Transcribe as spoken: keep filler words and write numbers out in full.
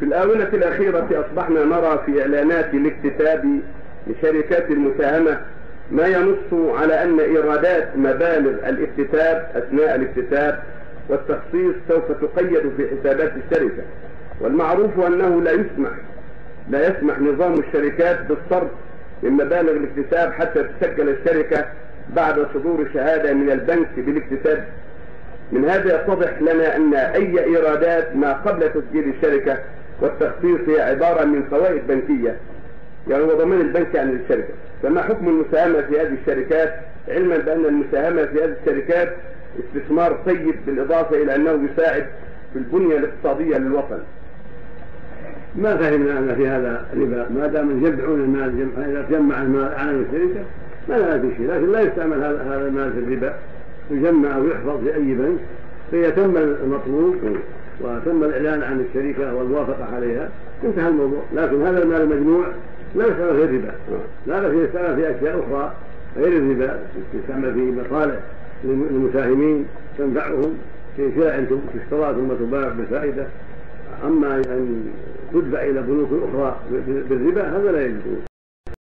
في الآونة الأخيرة أصبحنا نرى في إعلانات الاكتتاب لشركات المساهمة ما ينص على أن إيرادات مبالغ الاكتتاب أثناء الاكتتاب والتخصيص سوف تقيد في حسابات الشركة، والمعروف أنه لا يسمح لا يسمح نظام الشركات بالصرف من مبالغ الاكتتاب حتى تسجل الشركة بعد صدور شهادة من البنك بالاكتتاب. من هذا يتضح لنا أن أي إيرادات ما قبل تسجيل الشركة والتخصيص هي عبارة من فوائد بنكية، يعني هو ضمان البنك عن الشركة. فما حكم المساهمة في هذه الشركات، علما بأن المساهمة في هذه الشركات استثمار طيب بالإضافة إلى أنه يساعد في البنية الاقتصادية للوطن؟ ما فهمنا أن في هذا ربا، ما دام يجمعون المال، إذا تجمع المال عن الشركة ما لها في شيء، لكن لا يستعمل هذا المال في الربا، يجمع أو يحفظ في أي بنك فيتم المطلوب وتم الإعلان عن الشركة والموافقة عليها، انتهى الموضوع. لكن هذا المال المجموع لا يستعمل في الربا، لا يستعمل في أشياء أخرى غير الربا، يستعمل في مصالح للمساهمين تنفعهم في سلع تشترى ثم تباع بفائدة. أما أن تدفع إلى بنوك أخرى بالربا هذا لا يجوز.